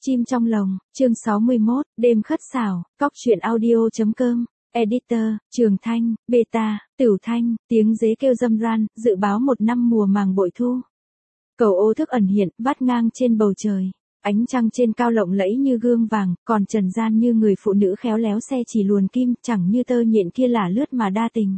Chim trong lồng, chương 61, đêm khất xảo, cóc truyện audio.com, editor, Trường Thanh, Beta, Tửu Thanh, tiếng dế kêu râm ran, dự báo một năm mùa màng bội thu. Cầu ô thức ẩn hiện, vắt ngang trên bầu trời. Ánh trăng trên cao lộng lẫy như gương vàng, còn trần gian như người phụ nữ khéo léo xe chỉ luồn kim, chẳng như tơ nhện kia lả lướt mà đa tình.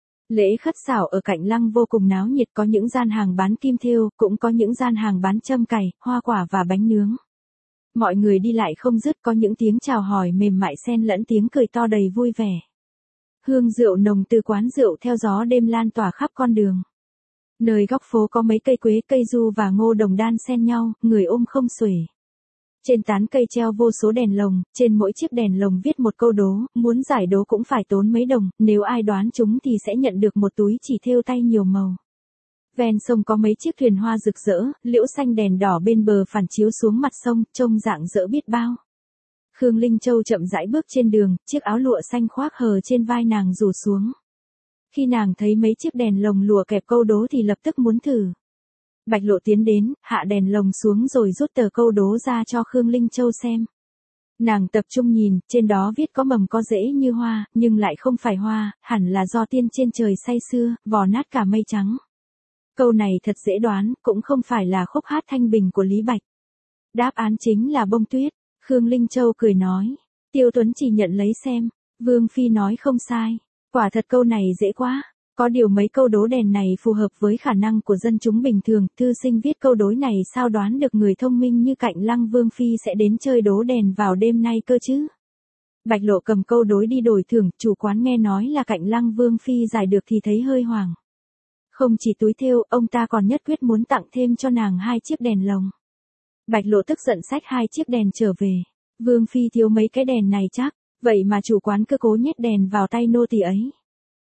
Lễ khất xảo ở Cạnh Lăng vô cùng náo nhiệt, có những gian hàng bán kim thêu, cũng có những gian hàng bán châm cày, hoa quả và bánh nướng. Mọi người đi lại không dứt, có những tiếng chào hỏi mềm mại xen lẫn tiếng cười to đầy vui vẻ. Hương rượu nồng từ quán rượu theo gió đêm lan tỏa khắp con đường. Nơi góc phố có mấy cây quế, cây du và ngô đồng đan xen nhau, người ôm không xuể. Trên tán cây treo vô số đèn lồng, trên mỗi chiếc đèn lồng viết một câu đố, muốn giải đố cũng phải tốn mấy đồng, nếu ai đoán chúng thì sẽ nhận được một túi chỉ thêu tay nhiều màu. Ven sông có mấy chiếc thuyền hoa rực rỡ, liễu xanh đèn đỏ bên bờ phản chiếu xuống mặt sông, trông rạng rỡ biết bao. Khương Linh Châu chậm rãi bước trên đường, chiếc áo lụa xanh khoác hờ trên vai nàng rủ xuống. Khi nàng thấy mấy chiếc đèn lồng lụa kẹp câu đố thì lập tức muốn thử. Bạch Lộ tiến đến, hạ đèn lồng xuống rồi rút tờ câu đố ra cho Khương Linh Châu xem. Nàng tập trung nhìn, trên đó viết có mầm có rễ như hoa, nhưng lại không phải hoa, hẳn là do tiên trên trời say sưa, vò nát cả mây trắng. Câu này thật dễ đoán, cũng không phải là khúc hát thanh bình của Lý Bạch. Đáp án chính là bông tuyết. Khương Linh Châu cười nói. Tiêu Tuấn chỉ nhận lấy xem. Vương Phi nói không sai. Quả thật câu này dễ quá. Có điều mấy câu đố đèn này phù hợp với khả năng của dân chúng bình thường. Thư sinh viết câu đối này sao đoán được người thông minh như Cạnh Lăng Vương Phi sẽ đến chơi đố đèn vào đêm nay cơ chứ. Bạch Lộ cầm câu đối đi đổi thưởng. Chủ quán nghe nói là Cạnh Lăng Vương Phi giải được thì thấy hơi hoảng. Không chỉ túi thêu, ông ta còn nhất quyết muốn tặng thêm cho nàng 2 chiếc đèn lồng. Bạch Lộ tức giận xách 2 chiếc đèn trở về. Vương Phi thiếu mấy cái đèn này chắc, vậy mà chủ quán cứ cố nhét đèn vào tay nô tỳ ấy.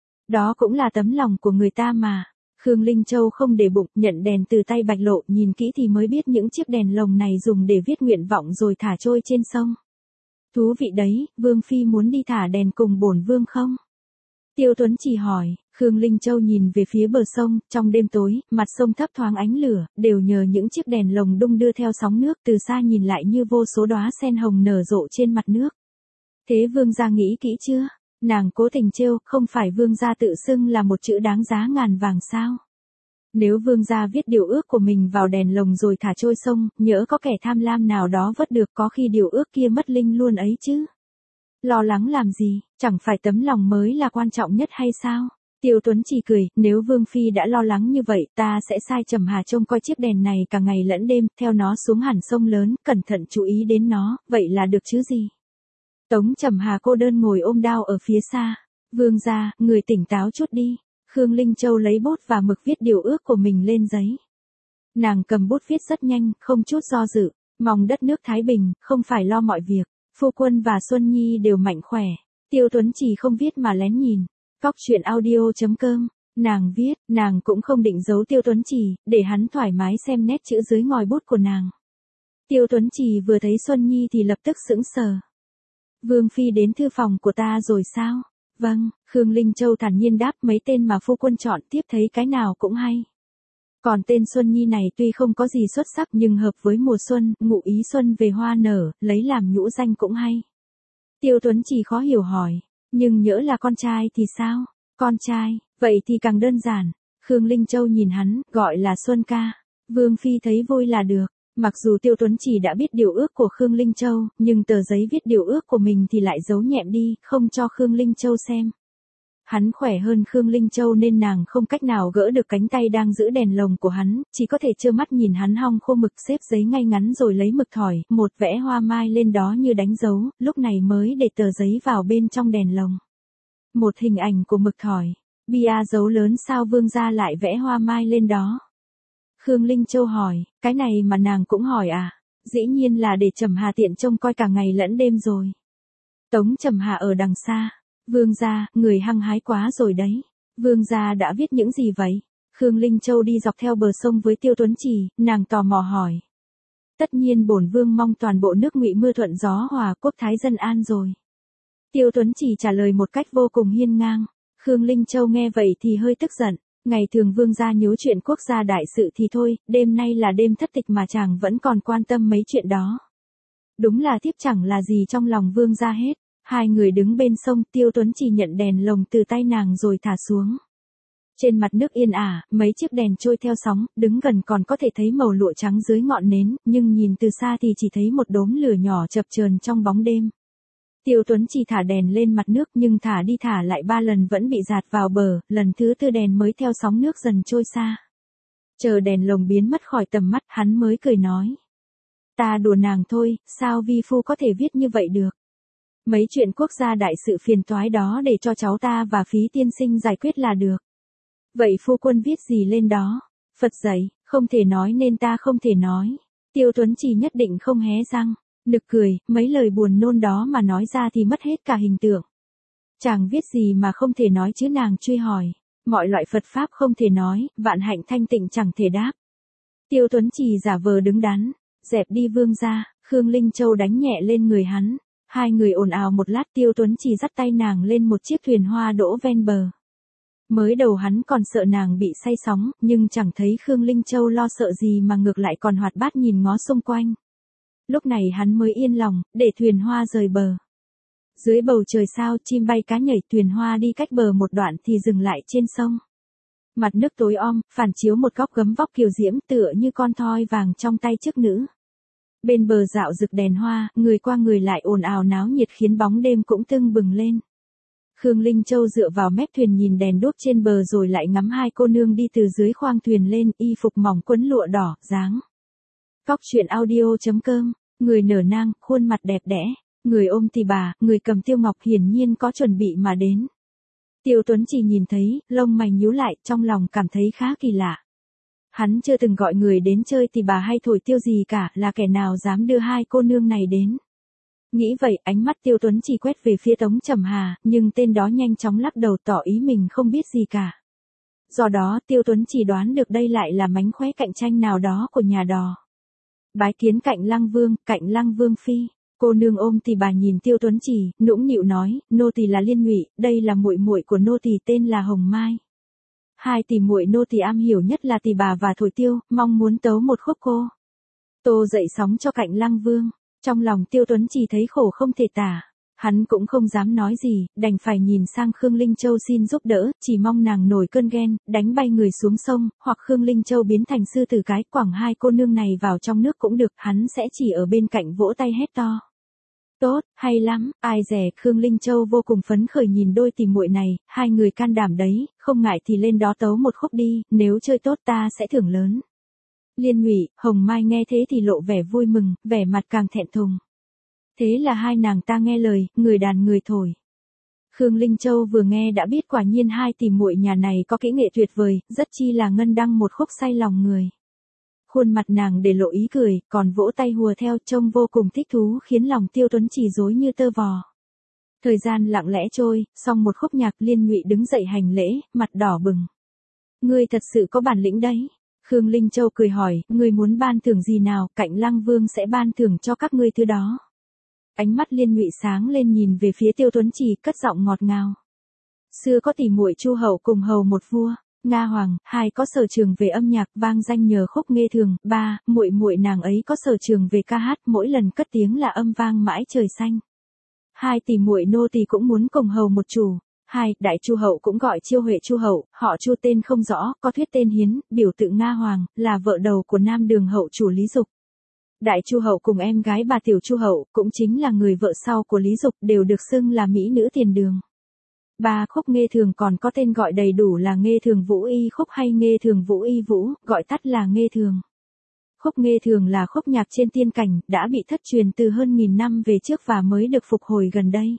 Đó cũng là tấm lòng của người ta mà. Khương Linh Châu không để bụng, nhận đèn từ tay Bạch Lộ, nhìn kỹ thì mới biết những chiếc đèn lồng này dùng để viết nguyện vọng rồi thả trôi trên sông. Thú vị đấy, Vương Phi muốn đi thả đèn cùng bổn vương không? Tiêu Tuấn chỉ hỏi. Khương Linh Châu nhìn về phía bờ sông, trong đêm tối, mặt sông thấp thoáng ánh lửa, đều nhờ những chiếc đèn lồng đung đưa theo sóng nước, từ xa nhìn lại như vô số đóa sen hồng nở rộ trên mặt nước. Thế vương gia nghĩ kỹ chưa? Nàng cố tình trêu, không phải vương gia tự xưng là một chữ đáng giá ngàn vàng sao? Nếu vương gia viết điều ước của mình vào đèn lồng rồi thả trôi sông, nhỡ có kẻ tham lam nào đó vớt được, có khi điều ước kia mất linh luôn ấy chứ. Lo lắng làm gì, chẳng phải tấm lòng mới là quan trọng nhất hay sao? Tiêu Tuấn chỉ cười, nếu Vương Phi đã lo lắng như vậy, ta sẽ sai Trầm Hà trông coi chiếc đèn này cả ngày lẫn đêm, theo nó xuống hẳn sông lớn, cẩn thận chú ý đến nó, vậy là được chứ gì. Tống Trầm Hà cô đơn ngồi ôm đao ở phía xa. Vương gia, người tỉnh táo chút đi. Khương Linh Châu lấy bút và mực viết điều ước của mình lên giấy. Nàng cầm bút viết rất nhanh, không chút do dự, mong đất nước thái bình, không phải lo mọi việc. Phu quân và Xuân Nhi đều mạnh khỏe. Tiêu Tuấn chỉ không viết mà lén nhìn. Cóc truyện audio.com, nàng viết, nàng cũng không định giấu Tiêu Tuấn Chỉ, để hắn thoải mái xem nét chữ dưới ngòi bút của nàng. Tiêu Tuấn Chỉ vừa thấy Xuân Nhi thì lập tức sững sờ. Vương Phi đến thư phòng của ta rồi sao? Vâng, Khương Linh Châu thản nhiên đáp, mấy tên mà phu quân chọn tiếp thấy cái nào cũng hay. Còn tên Xuân Nhi này tuy không có gì xuất sắc nhưng hợp với mùa xuân, ngụ ý xuân về hoa nở, lấy làm nhũ danh cũng hay. Tiêu Tuấn Chỉ khó hiểu hỏi. Nhưng nhỡ là con trai thì sao? Con trai, vậy thì càng đơn giản. Khương Linh Châu nhìn hắn, gọi là Xuân ca. Vương Phi thấy vui là được. Mặc dù Tiêu Tuấn Chỉ đã biết điều ước của Khương Linh Châu, nhưng tờ giấy viết điều ước của mình thì lại giấu nhẹm đi, không cho Khương Linh Châu xem. Hắn khỏe hơn Khương Linh Châu nên nàng không cách nào gỡ được cánh tay đang giữ đèn lồng của hắn, chỉ có thể trơ mắt nhìn hắn hong khô mực xếp giấy ngay ngắn rồi lấy mực thỏi, một vẽ hoa mai lên đó như đánh dấu, lúc này mới để tờ giấy vào bên trong đèn lồng. Một hình ảnh của mực thỏi, bia dấu lớn sao vương gia lại vẽ hoa mai lên đó? Khương Linh Châu hỏi, cái này mà nàng cũng hỏi à? Dĩ nhiên là để Trầm Hà tiện trông coi cả ngày lẫn đêm rồi. Tống Trầm Hà ở đằng xa. Vương gia, người hăng hái quá rồi đấy. Vương gia đã viết những gì vậy? Khương Linh Châu đi dọc theo bờ sông với Tiêu Tuấn Chỉ, nàng tò mò hỏi. Tất nhiên bổn vương mong toàn bộ nước Ngụy mưa thuận gió hòa, quốc thái dân an rồi. Tiêu Tuấn Chỉ trả lời một cách vô cùng hiên ngang. Khương Linh Châu nghe vậy thì hơi tức giận. Ngày thường vương gia nhớ chuyện quốc gia đại sự thì thôi, đêm nay là đêm thất tịch mà chàng vẫn còn quan tâm mấy chuyện đó. Đúng là thiếp chẳng là gì trong lòng vương gia hết. Hai người đứng bên sông, Tiêu Tuấn Chỉ nhận đèn lồng từ tay nàng rồi thả xuống. Trên mặt nước yên ả, mấy chiếc đèn trôi theo sóng, đứng gần còn có thể thấy màu lụa trắng dưới ngọn nến, nhưng nhìn từ xa thì chỉ thấy một đốm lửa nhỏ chập chờn trong bóng đêm. Tiêu Tuấn Chỉ thả đèn lên mặt nước nhưng thả đi thả lại 3 lần vẫn bị dạt vào bờ, lần thứ 4 đèn mới theo sóng nước dần trôi xa. Chờ đèn lồng biến mất khỏi tầm mắt, hắn mới cười nói. Ta đùa nàng thôi, sao vi phu có thể viết như vậy được? Mấy chuyện quốc gia đại sự phiền toái đó để cho cháu ta và Phí tiên sinh giải quyết là được. Vậy phu quân viết gì lên đó? Phật dạy, không thể nói nên ta không thể nói. Tiêu Tuấn Chỉ nhất định không hé răng. Nực cười, mấy lời buồn nôn đó mà nói ra thì mất hết cả hình tượng. Chàng viết gì mà không thể nói chứ, nàng truy hỏi. Mọi loại Phật Pháp không thể nói, vạn hạnh thanh tịnh chẳng thể đáp. Tiêu Tuấn Chỉ giả vờ đứng đắn. Dẹp đi vương gia, Khương Linh Châu đánh nhẹ lên người hắn. Hai người ồn ào một lát, Tiêu Tuấn Chỉ dắt tay nàng lên một chiếc thuyền hoa đỗ ven bờ. Mới đầu hắn còn sợ nàng bị say sóng, nhưng chẳng thấy Khương Linh Châu lo sợ gì mà ngược lại còn hoạt bát nhìn ngó xung quanh. Lúc này hắn mới yên lòng, để thuyền hoa rời bờ. Dưới bầu trời sao, chim bay cá nhảy, thuyền hoa đi cách bờ một đoạn thì dừng lại trên sông. Mặt nước tối om, phản chiếu một góc gấm vóc kiều diễm tựa như con thoi vàng trong tay chức nữ. Bên bờ dạo rực đèn hoa, người qua người lại ồn ào náo nhiệt khiến bóng đêm cũng tưng bừng lên. Khương Linh Châu dựa vào mép thuyền nhìn đèn đuốc trên bờ rồi lại ngắm hai cô nương đi từ dưới khoang thuyền lên, y phục mỏng quấn lụa đỏ, dáng. Cóc truyện audio.com, người nở nang, khuôn mặt đẹp đẽ, người ôm tỳ bà, người cầm tiêu ngọc hiển nhiên có chuẩn bị mà đến. Tiêu Tuấn Chỉ nhìn thấy, lông mày nhíu lại, trong lòng cảm thấy khá kỳ lạ. Hắn chưa từng gọi người đến chơi tỳ bà hay thổi tiêu gì cả, là kẻ nào dám đưa hai cô nương này đến. Nghĩ vậy, ánh mắt Tiêu Tuấn Chỉ quét về phía Tống Trầm Hà, nhưng tên đó nhanh chóng lắc đầu tỏ ý mình không biết gì cả. Do đó, Tiêu Tuấn Chỉ đoán được đây lại là mánh khóe cạnh tranh nào đó của nhà đò. Bái kiến Cạnh Lăng Vương phi. Cô nương ôm tỳ bà nhìn Tiêu Tuấn Chỉ, nũng nịu nói, nô tỳ là Liên Nhụy, đây là muội muội của nô tỳ tên là Hồng Mai. Hai tỷ muội nô tỳ am hiểu nhất là tỳ bà và thổi tiêu, mong muốn tấu một khúc cô. Tô dậy sóng cho Cạnh Lăng Vương. Trong lòng Tiêu Tuấn Chỉ thấy khổ không thể tả. Hắn cũng không dám nói gì, đành phải nhìn sang Khương Linh Châu xin giúp đỡ, chỉ mong nàng nổi cơn ghen, đánh bay người xuống sông, hoặc Khương Linh Châu biến thành sư tử cái, quẳng hai cô nương này vào trong nước cũng được, hắn sẽ chỉ ở bên cạnh vỗ tay hét to. Tốt, hay lắm, ai dè, Khương Linh Châu vô cùng phấn khởi nhìn đôi tỷ muội này, hai người can đảm đấy, không ngại thì lên đó tấu một khúc đi, nếu chơi tốt ta sẽ thưởng lớn. Liên Nhụy, Hồng Mai nghe thế thì lộ vẻ vui mừng, vẻ mặt càng thẹn thùng. Thế là hai nàng ta nghe lời, người đàn người thổi. Khương Linh Châu vừa nghe đã biết quả nhiên hai tỷ muội nhà này có kỹ nghệ tuyệt vời, rất chi là ngân đăng một khúc say lòng người. Khuôn mặt nàng để lộ ý cười, còn vỗ tay hùa theo, trông vô cùng thích thú khiến lòng Tiêu Tuấn Chỉ rối như tơ vò. Thời gian lặng lẽ trôi, xong một khúc nhạc, Liên Nhụy đứng dậy hành lễ, mặt đỏ bừng. Ngươi thật sự có bản lĩnh đấy. Khương Linh Châu cười hỏi, ngươi muốn ban thưởng gì nào, Cạnh Lăng Vương sẽ ban thưởng cho các ngươi thứ đó. Ánh mắt Liên Nhụy sáng lên nhìn về phía Tiêu Tuấn Chỉ, cất giọng ngọt ngào. Xưa có tỷ muội Chu hậu cùng hầu một vua, Nga hoàng, hai có sở trường về âm nhạc, vang danh nhờ khúc Nghê Thường, ba, muội muội nàng ấy có sở trường về ca hát, mỗi lần cất tiếng là âm vang mãi trời xanh. Hai tỷ muội nô tỳ cũng muốn cùng hầu một chủ. Hai, Đại Chu hậu cũng gọi Chiêu Huệ Chu hậu, họ Chu tên không rõ, có thuyết tên Hiến, biểu tự Nga hoàng, là vợ đầu của Nam Đường hậu chủ Lý Dục. Đại Chu hậu cùng em gái bà Tiểu Chu hậu, cũng chính là người vợ sau của Lý Dục, đều được xưng là mỹ nữ tiền đường. Ba, khúc Nghê Thường còn có tên gọi đầy đủ là Nghê Thường Vũ Y khúc hay Nghê Thường Vũ Y Vũ, gọi tắt là Nghê Thường. Khúc Nghê Thường là khúc nhạc trên tiên cảnh, đã bị thất truyền từ hơn 1000 năm về trước và mới được phục hồi gần đây.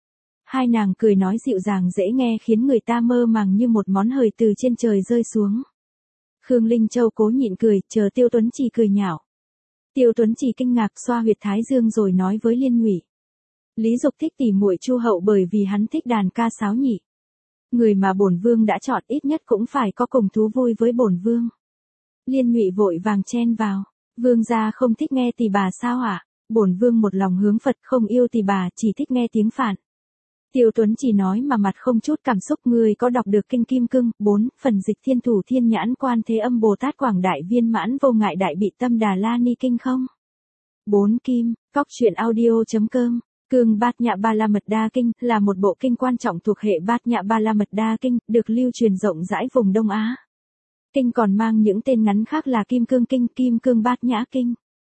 Hai nàng cười nói dịu dàng dễ nghe khiến người ta mơ màng như một món hời từ trên trời rơi xuống. Khương Linh Châu cố nhịn cười, chờ Tiêu Tuấn Chỉ cười nhạo. Tiêu Tuấn Chỉ kinh ngạc xoa huyệt thái dương rồi nói với Liên Nhụy. Lý Dục thích tỷ muội Chu hậu bởi vì hắn thích đàn ca sáo nhị. Người mà bổn vương đã chọn ít nhất cũng phải có cùng thú vui với bổn vương. Liên Nhụy vội vàng chen vào. Vương gia không thích nghe tỳ bà sao ạ? Bổn vương một lòng hướng Phật không yêu tỳ bà, chỉ thích nghe tiếng phạn. Tiêu Tuấn Chỉ nói mà mặt không chút cảm xúc. Người có đọc được kinh Kim Cương 4, phần dịch Thiên Thủ Thiên Nhãn Quan Thế Âm Bồ Tát Quảng Đại Viên Mãn Vô Ngại Đại Bị Tâm Đà La Ni Kinh không? 4 kim, Cóc truyện audio.com. Cương Bát Nhã Ba La Mật Đa Kinh là một bộ kinh quan trọng thuộc hệ Bát Nhã Ba La Mật Đa Kinh, được lưu truyền rộng rãi vùng Đông Á. Kinh còn mang những tên ngắn khác là Kim Cương Kinh, Kim Cương Bát Nhã Kinh.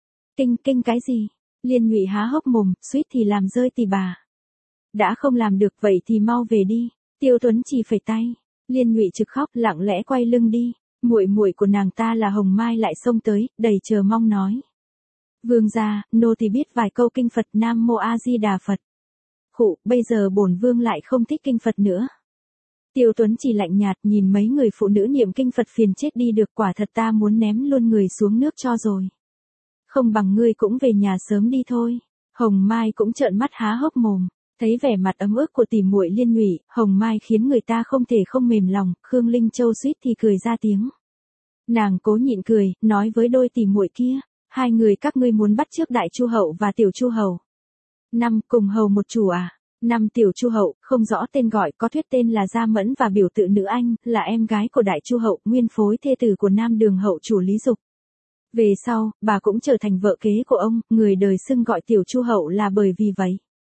Kinh cái gì? Liên Nhụy há hốc mồm, suýt thì làm rơi tì bà. Đã không làm được vậy thì mau về đi. Tiêu Tuấn Chỉ phẩy tay. Liên Nhụy trực khóc, lặng lẽ quay lưng đi. Muội của nàng ta là Hồng Mai lại xông tới, đầy chờ mong nói: Vương gia, nô tỳ biết vài câu kinh Phật. Nam Mô A Di Đà Phật. Khụ, bây giờ bổn vương lại không thích kinh Phật nữa. Tiêu Tuấn Chỉ lạnh nhạt nhìn mấy người phụ nữ niệm kinh Phật phiền chết đi được, quả thật ta muốn ném luôn người xuống nước cho rồi. Không bằng ngươi cũng về nhà sớm đi thôi. Hồng Mai cũng trợn mắt há hốc mồm, thấy vẻ mặt ấm ức của tỷ muội Liên Nhụy, Hồng Mai khiến người ta không thể không mềm lòng. Khương Linh Châu suýt thì cười ra tiếng. Nàng cố nhịn cười, nói với đôi tỷ muội kia: Hai người các ngươi muốn bắt chước Đại Chu Hậu và Tiểu Chu Hầu. Năm cùng hầu một chủ à? Năm Tiểu Chu Hậu, không rõ tên gọi, có thuyết tên là Gia Mẫn và biểu tự nữ anh, là em gái của Đại Chu Hậu, nguyên phối thê tử của Nam Đường Hậu chủ Lý Dục. Về sau, bà cũng trở thành vợ kế của ông, người đời xưng gọi Tiểu Chu Hậu là bởi vì vậy.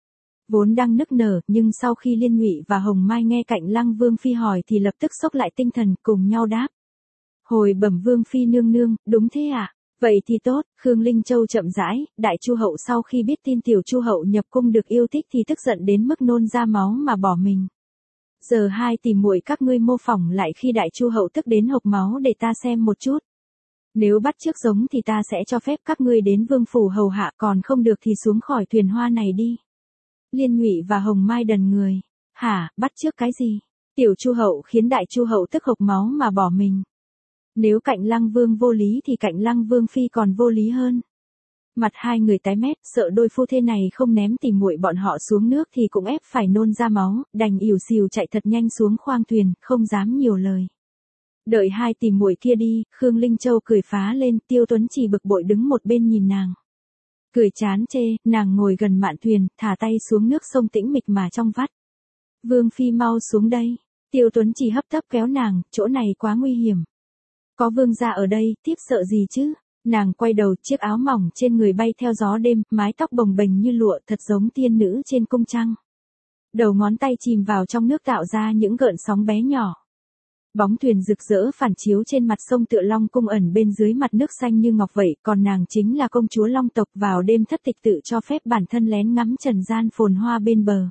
Vốn đang nức nở, nhưng sau khi Liên Nhụy và Hồng Mai nghe Cạnh Lăng Vương phi hỏi thì lập tức xốc lại tinh thần, cùng nhau đáp: Hồi bẩm Vương phi nương nương, đúng thế ạ. Vậy thì tốt. Khương Linh Châu chậm rãi. Đại Chu Hậu sau khi biết tin Tiểu Chu Hậu nhập cung được yêu thích thì tức giận đến mức nôn ra máu mà bỏ mình. Giờ hai tỷ muội các ngươi mô phỏng lại khi Đại Chu Hậu tức đến hộc máu để ta xem một chút. Nếu bắt chước giống thì ta sẽ cho phép các ngươi đến vương phủ hầu hạ, còn không được thì xuống khỏi thuyền hoa này đi. Liên Nhụy và Hồng Mai đần người. Hả, bắt chước cái gì? Tiểu Chu Hậu khiến Đại Chu Hậu tức hộc máu mà bỏ mình. Nếu Cạnh Lăng Vương vô lý thì Cạnh Lăng Vương phi còn vô lý hơn. Mặt hai người tái mét, sợ đôi phu thê này không ném tỷ muội bọn họ xuống nước thì cũng ép phải nôn ra máu, đành ỉu xìu chạy thật nhanh xuống khoang thuyền, không dám nhiều lời. Đợi hai tỷ muội kia đi, Khương Linh Châu cười phá lên. Tiêu Tuấn Chỉ bực bội đứng một bên nhìn nàng, cười chán chê. Nàng ngồi gần mạn thuyền, thả tay xuống nước sông tĩnh mịch mà trong vắt. Vương phi mau xuống đây. Tiêu Tuấn Chỉ hấp tấp kéo nàng, chỗ này quá nguy hiểm. Có vương gia ở đây, thiếp sợ gì chứ? Nàng quay đầu, chiếc áo mỏng trên người bay theo gió đêm, mái tóc bồng bềnh như lụa, thật giống tiên nữ trên cung trăng. Đầu ngón tay chìm vào trong nước tạo ra những gợn sóng bé nhỏ. Bóng thuyền rực rỡ phản chiếu trên mặt sông tựa Long Cung ẩn bên dưới mặt nước xanh như ngọc vậy, còn nàng chính là công chúa Long tộc vào đêm thất tịch tự cho phép bản thân lén ngắm trần gian phồn hoa bên bờ.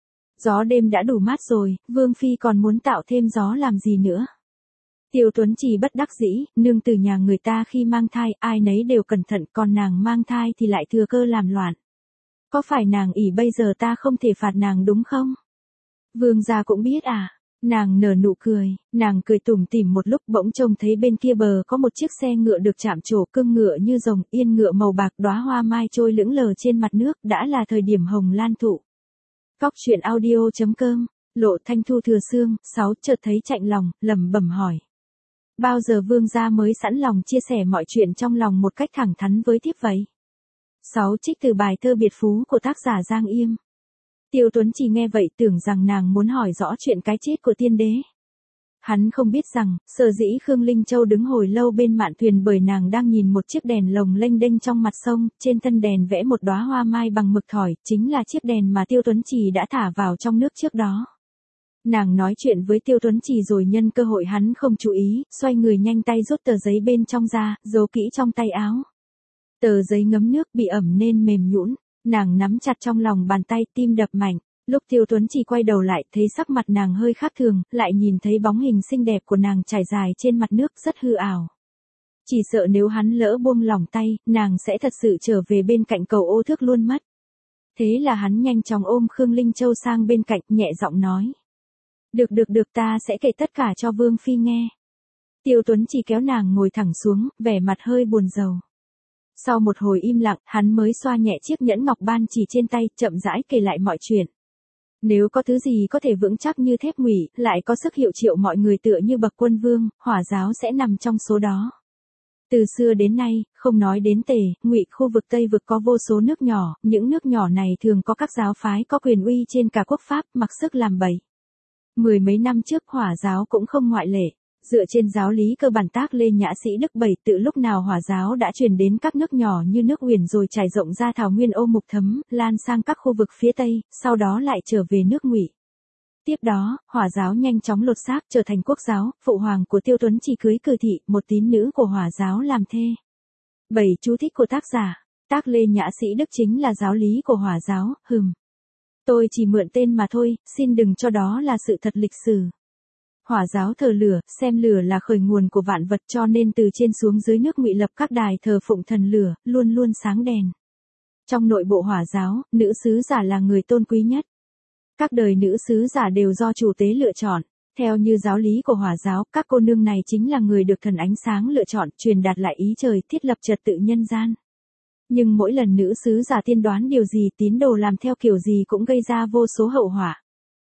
Gió đêm đã đủ mát rồi, Vương phi còn muốn tạo thêm gió làm gì nữa? Tiêu Tuấn Chỉ bất đắc dĩ, nương tử nhà người ta khi mang thai, ai nấy đều cẩn thận, còn nàng mang thai thì lại thừa cơ làm loạn. Có phải nàng ỷ bây giờ ta không thể phạt nàng đúng không? Vương gia cũng biết à? Nàng nở nụ cười, nàng cười tủm tỉm một lúc bỗng trông thấy bên kia bờ có một chiếc xe ngựa được chạm trổ, cương ngựa như rồng, yên ngựa màu bạc, đóa hoa mai trôi lững lờ trên mặt nước, đã là thời điểm hồng lan thụ. Cóc truyện audio.com. Lộ Thanh Thu thừa xương, 6 chợt thấy chạnh lòng, lẩm bẩm hỏi: Bao giờ vương gia mới sẵn lòng chia sẻ mọi chuyện trong lòng một cách thẳng thắn với thiếp vậy? 6 trích từ bài thơ Biệt Phú của tác giả Giang Yêm. Tiêu Tuấn Chỉ nghe vậy tưởng rằng nàng muốn hỏi rõ chuyện cái chết của tiên đế. Hắn không biết rằng, sở dĩ Khương Linh Châu đứng hồi lâu bên mạn thuyền bởi nàng đang nhìn một chiếc đèn lồng lênh đênh trong mặt sông, trên thân đèn vẽ một đóa hoa mai bằng mực thỏi, chính là chiếc đèn mà Tiêu Tuấn Chỉ đã thả vào trong nước trước đó. Nàng nói chuyện với Tiêu Tuấn Chỉ rồi nhân cơ hội hắn không chú ý, xoay người nhanh tay rút tờ giấy bên trong ra, giấu kỹ trong tay áo. Tờ giấy ngấm nước bị ẩm nên mềm nhũn, nàng nắm chặt trong lòng bàn tay, tim đập mạnh. Lúc Tiêu Tuấn Chỉ quay đầu lại, thấy sắc mặt nàng hơi khác thường, lại nhìn thấy bóng hình xinh đẹp của nàng trải dài trên mặt nước, rất hư ảo. Chỉ sợ nếu hắn lỡ buông lỏng tay, nàng sẽ thật sự trở về bên cạnh cầu ô thước luôn mất. Thế là hắn nhanh chóng ôm Khương Linh Châu sang bên cạnh, nhẹ giọng nói: Được, ta sẽ kể tất cả cho Vương phi nghe. Tiêu Tuấn Chỉ kéo nàng ngồi thẳng xuống, vẻ mặt hơi buồn rầu. Sau một hồi im lặng, hắn mới xoa nhẹ chiếc nhẫn ngọc ban chỉ trên tay, chậm rãi kể lại mọi chuyện. Nếu có thứ gì có thể vững chắc như thép ngụy, lại có sức hiệu triệu mọi người tựa như bậc quân vương, Hỏa giáo sẽ nằm trong số đó. Từ xưa đến nay, không nói đến Tề, Ngụy, khu vực Tây vực có vô số nước nhỏ, những nước nhỏ này thường có các giáo phái có quyền uy trên cả quốc pháp, mặc sức làm bậy. Mười mấy năm trước Hỏa giáo cũng không ngoại lệ. Dựa trên giáo lý cơ bản Tác Lê Nhã Sĩ Đức Bảy tự lúc nào Hỏa giáo đã truyền đến các nước nhỏ như nước Uyển rồi trải rộng ra thảo nguyên Ô Mục Thấm, lan sang các khu vực phía Tây, sau đó lại trở về nước Ngụy. Tiếp đó, Hỏa giáo nhanh chóng lột xác trở thành quốc giáo, phụ hoàng của Tiêu Tuấn Chỉ cưới Cử Thị, một tín nữ của Hỏa giáo làm thê. 7 chú thích của tác giả. Tác Lê Nhã Sĩ Đức chính là giáo lý của Hỏa giáo, Tôi chỉ mượn tên mà thôi, xin đừng cho đó là sự thật lịch sử. Hỏa giáo thờ lửa, xem lửa là khởi nguồn của vạn vật cho nên từ trên xuống dưới nước Ngụy lập các đài thờ phụng thần lửa, luôn luôn sáng đèn. Trong nội bộ Hỏa giáo, nữ sứ giả là người tôn quý nhất. Các đời nữ sứ giả đều do chủ tế lựa chọn. Theo như giáo lý của Hỏa giáo, các cô nương này chính là người được thần ánh sáng lựa chọn, truyền đạt lại ý trời, thiết lập trật tự nhân gian. Nhưng mỗi lần nữ sứ giả tiên đoán điều gì, tín đồ làm theo kiểu gì cũng gây ra vô số hậu họa.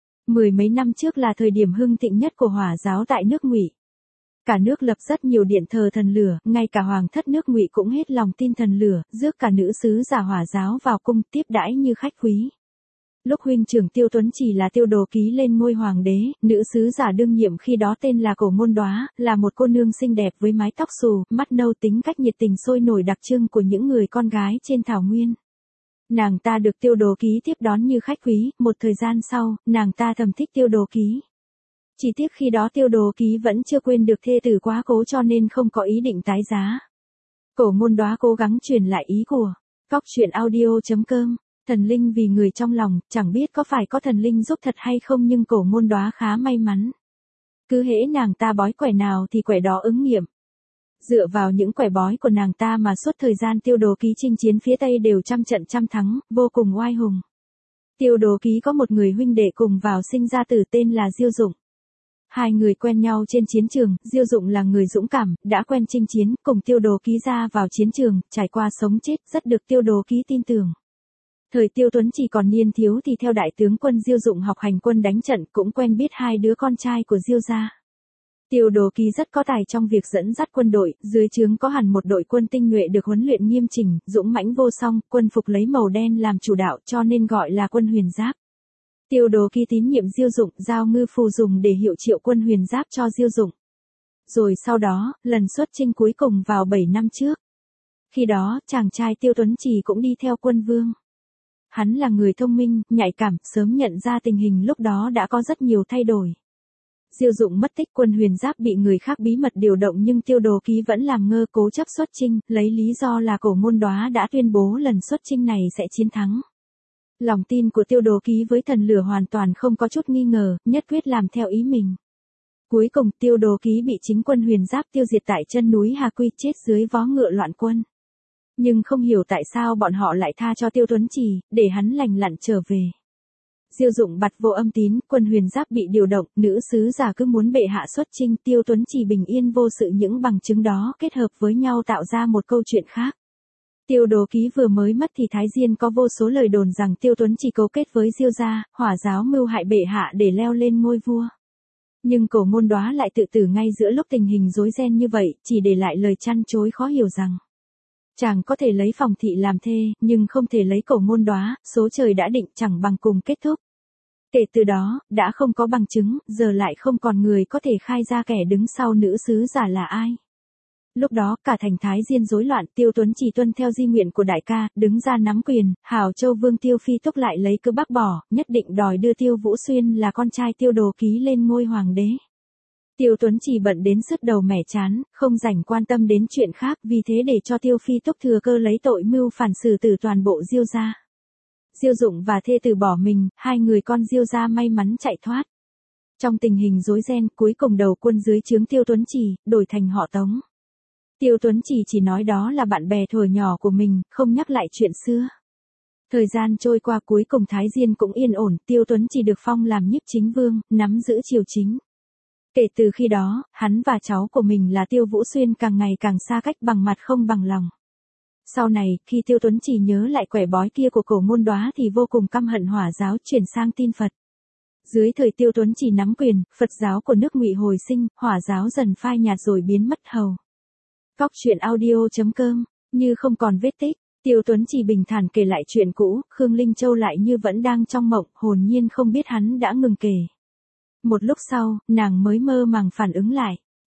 10 mấy năm trước là thời điểm hưng thịnh nhất của Hỏa giáo tại nước Ngụy. Cả nước lập rất nhiều điện thờ thần lửa, ngay cả hoàng thất nước Ngụy cũng hết lòng tin thần lửa, rước cả nữ sứ giả Hỏa giáo vào cung tiếp đãi như khách quý. Lúc huynh trưởng Tiêu Tuấn Chỉ là Tiêu Đồ Ký lên ngôi hoàng đế, nữ sứ giả đương nhiệm khi đó tên là Cổ Môn Đóa, là một cô nương xinh đẹp với mái tóc xù, mắt nâu, tính cách nhiệt tình sôi nổi đặc trưng của những người con gái trên thảo nguyên. Nàng ta được Tiêu Đồ Ký tiếp đón như khách quý, một thời gian sau, nàng ta thầm thích Tiêu Đồ Ký. Chỉ tiếc khi đó Tiêu Đồ Ký vẫn chưa quên được thê tử quá cố cho nên không có ý định tái giá. Cổ Môn Đóa cố gắng truyền lại ý của Cóc Truyện Audio.com. Thần linh vì người trong lòng, chẳng biết có phải có thần linh giúp thật hay không nhưng Cổ Môn Đóa khá may mắn. Cứ hễ nàng ta bói quẻ nào thì quẻ đó ứng nghiệm. Dựa vào những quẻ bói của nàng ta mà suốt thời gian Tiêu Đồ Ký chinh chiến phía Tây đều trăm trận trăm thắng, vô cùng oai hùng. Tiêu Đồ Ký có một người huynh đệ cùng vào sinh ra tử tên là Diêu Dụng. Hai người quen nhau trên chiến trường, Diêu Dụng là người dũng cảm, đã quen chinh chiến, cùng Tiêu Đồ Ký ra vào chiến trường, trải qua sống chết, rất được Tiêu Đồ Ký tin tưởng. Thời Tiêu Tuấn Chỉ còn niên thiếu thì theo đại tướng quân Diêu Dụng học hành quân đánh trận, cũng quen biết hai đứa con trai của Diêu gia. Tiêu Đồ Ký rất có tài trong việc dẫn dắt quân đội, dưới trướng có hẳn một đội quân tinh nhuệ được huấn luyện nghiêm chỉnh, dũng mãnh vô song, quân phục lấy màu đen làm chủ đạo cho nên gọi là quân huyền giáp. Tiêu Đồ Ký tín nhiệm Diêu Dụng, giao ngư phù dùng để hiệu triệu quân huyền giáp cho Diêu Dụng. Rồi sau đó, lần xuất chinh cuối cùng vào 7 năm trước. Khi đó, chàng trai Tiêu Tuấn Chỉ cũng đi theo quân vương. Hắn là người thông minh, nhạy cảm, sớm nhận ra tình hình lúc đó đã có rất nhiều thay đổi. Diêu Dụng mất tích, quân huyền giáp bị người khác bí mật điều động nhưng Tiêu Đồ Ký vẫn làm ngơ cố chấp xuất chinh, lấy lý do là Cổ Môn Đóa đã tuyên bố lần xuất chinh này sẽ chiến thắng. Lòng tin của Tiêu Đồ Ký với thần lửa hoàn toàn không có chút nghi ngờ, nhất quyết làm theo ý mình. Cuối cùng Tiêu Đồ Ký bị chính quân huyền giáp tiêu diệt tại chân núi Hà Quy, chết dưới vó ngựa loạn quân. Nhưng không hiểu tại sao bọn họ lại tha cho Tiêu Tuấn Chỉ, để hắn lành lặn trở về. Diêu Dụng bặt vô âm tín, quân huyền giáp bị điều động, nữ sứ giả cứ muốn bệ hạ xuất chinh, Tiêu Tuấn Chỉ bình yên vô sự, những bằng chứng đó kết hợp với nhau tạo ra một câu chuyện khác. Tiêu Đồ Ký vừa mới mất thì Thái Diên có vô số lời đồn rằng Tiêu Tuấn Chỉ cấu kết với Diêu gia, Hỏa giáo mưu hại bệ hạ để leo lên ngôi vua. Nhưng Cổ Môn Đóa lại tự tử ngay giữa lúc tình hình rối ren như vậy, chỉ để lại lời chăn chối khó hiểu rằng chàng có thể lấy Phòng Thị làm thê, nhưng không thể lấy Cổ Môn Đóa, số trời đã định chẳng bằng cùng kết thúc. Kể từ đó, đã không có bằng chứng, giờ lại không còn người có thể khai ra kẻ đứng sau nữ sứ giả là ai. Lúc đó, cả thành Thái Diên rối loạn, Tiêu Tuấn Chỉ tuân theo di nguyện của đại ca, đứng ra nắm quyền, Hào Châu Vương Tiêu Phi Túc lại lấy cớ bác bỏ, nhất định đòi đưa Tiêu Vũ Xuyên là con trai Tiêu Đồ Ký lên ngôi hoàng đế. Tiêu Tuấn Chỉ bận đến sứt đầu mẻ chán, không rảnh quan tâm đến chuyện khác, vì thế để cho Tiêu Phi Túc thừa cơ lấy tội mưu phản xử tử toàn bộ Diêu gia. Diêu Dụng và thê tử bỏ mình, hai người con Diêu gia may mắn chạy thoát. Trong tình hình rối ren, cuối cùng đầu quân dưới trướng Tiêu Tuấn Chỉ, đổi thành họ Tống. Tiêu Tuấn chỉ nói đó là bạn bè thuở nhỏ của mình, không nhắc lại chuyện xưa. Thời gian trôi qua cuối cùng Thái Diên cũng yên ổn, Tiêu Tuấn Chỉ được phong làm nhiếp chính vương, nắm giữ triều chính. Kể từ khi đó, hắn và cháu của mình là Tiêu Vũ Xuyên càng ngày càng xa cách, bằng mặt không bằng lòng. Sau này, khi Tiêu Tuấn Chỉ nhớ lại quẻ bói kia của Cổ Môn Đóa thì vô cùng căm hận Hỏa giáo, chuyển sang tin Phật. Dưới thời Tiêu Tuấn Chỉ nắm quyền, Phật giáo của nước Ngụy hồi sinh, Hỏa giáo dần phai nhạt rồi biến mất hầu. Cóc Truyện Audio.com, như không còn vết tích, Tiêu Tuấn Chỉ bình thản kể lại chuyện cũ, Khương Linh Châu lại như vẫn đang trong mộng, hồn nhiên không biết hắn đã ngừng kể. Một lúc sau, nàng mới mơ màng phản ứng lại.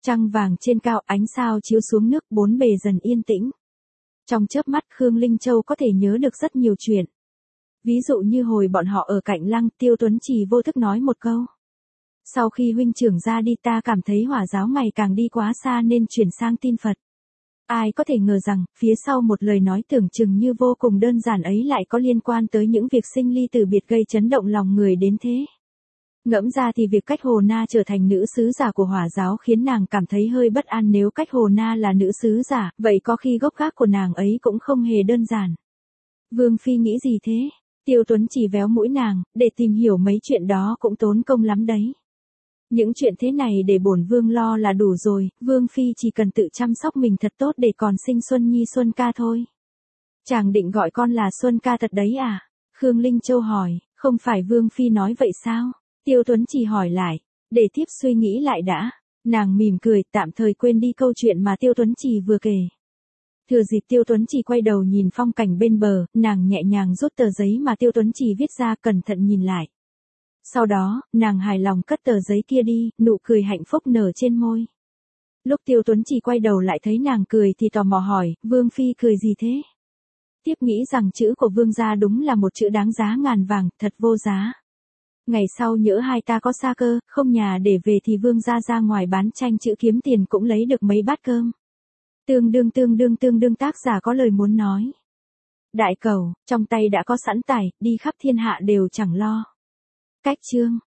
Trăng vàng trên cao, ánh sao chiếu xuống nước, bốn bề dần yên tĩnh. Trong chớp mắt Khương Linh Châu có thể nhớ được rất nhiều chuyện. Ví dụ như hồi bọn họ ở cạnh lăng, Tiêu Tuấn Trì vô thức nói một câu. Sau khi huynh trưởng ra đi ta cảm thấy Hỏa giáo ngày càng đi quá xa nên chuyển sang tin Phật. Ai có thể ngờ rằng, phía sau một lời nói tưởng chừng như vô cùng đơn giản ấy lại có liên quan tới những việc sinh ly tử biệt gây chấn động lòng người đến thế. Ngẫm ra thì việc Cách Hồ Na trở thành nữ sứ giả của Hỏa giáo khiến nàng cảm thấy hơi bất an. Nếu Cách Hồ Na là nữ sứ giả, vậy có khi gốc gác của nàng ấy cũng không hề đơn giản. Vương Phi nghĩ gì thế? Tiêu Tuấn chỉ véo mũi nàng, để tìm hiểu mấy chuyện đó cũng tốn công lắm đấy. Những chuyện thế này để bổn vương lo là đủ rồi, Vương Phi chỉ cần tự chăm sóc mình thật tốt để còn sinh Xuân Nhi Xuân ca thôi. Chàng định gọi con là Xuân ca thật đấy à? Khương Linh Châu hỏi, không phải Vương Phi nói vậy sao? Tiêu Tuấn chỉ hỏi lại, để thiếp suy nghĩ lại đã. Nàng mỉm cười, tạm thời quên đi câu chuyện mà Tiêu Tuấn chỉ vừa kể. Thừa dịp Tiêu Tuấn chỉ quay đầu nhìn phong cảnh bên bờ, nàng nhẹ nhàng rút tờ giấy mà Tiêu Tuấn chỉ viết ra, cẩn thận nhìn lại. Sau đó, nàng hài lòng cất tờ giấy kia đi, nụ cười hạnh phúc nở trên môi. Lúc Tiêu Tuấn chỉ quay đầu lại thấy nàng cười thì tò mò hỏi, Vương Phi cười gì thế? Tiếp nghĩ rằng chữ của Vương gia đúng là một chữ đáng giá ngàn vàng, thật vô giá. Ngày sau nhỡ hai ta có xa cơ, không nhà để về thì Vương gia ra ngoài bán tranh chữ kiếm tiền cũng lấy được mấy bát cơm. Tương đương tác giả có lời muốn nói. Đại cầu, trong tay đã có sẵn tài, đi khắp thiên hạ đều chẳng lo. Cách chương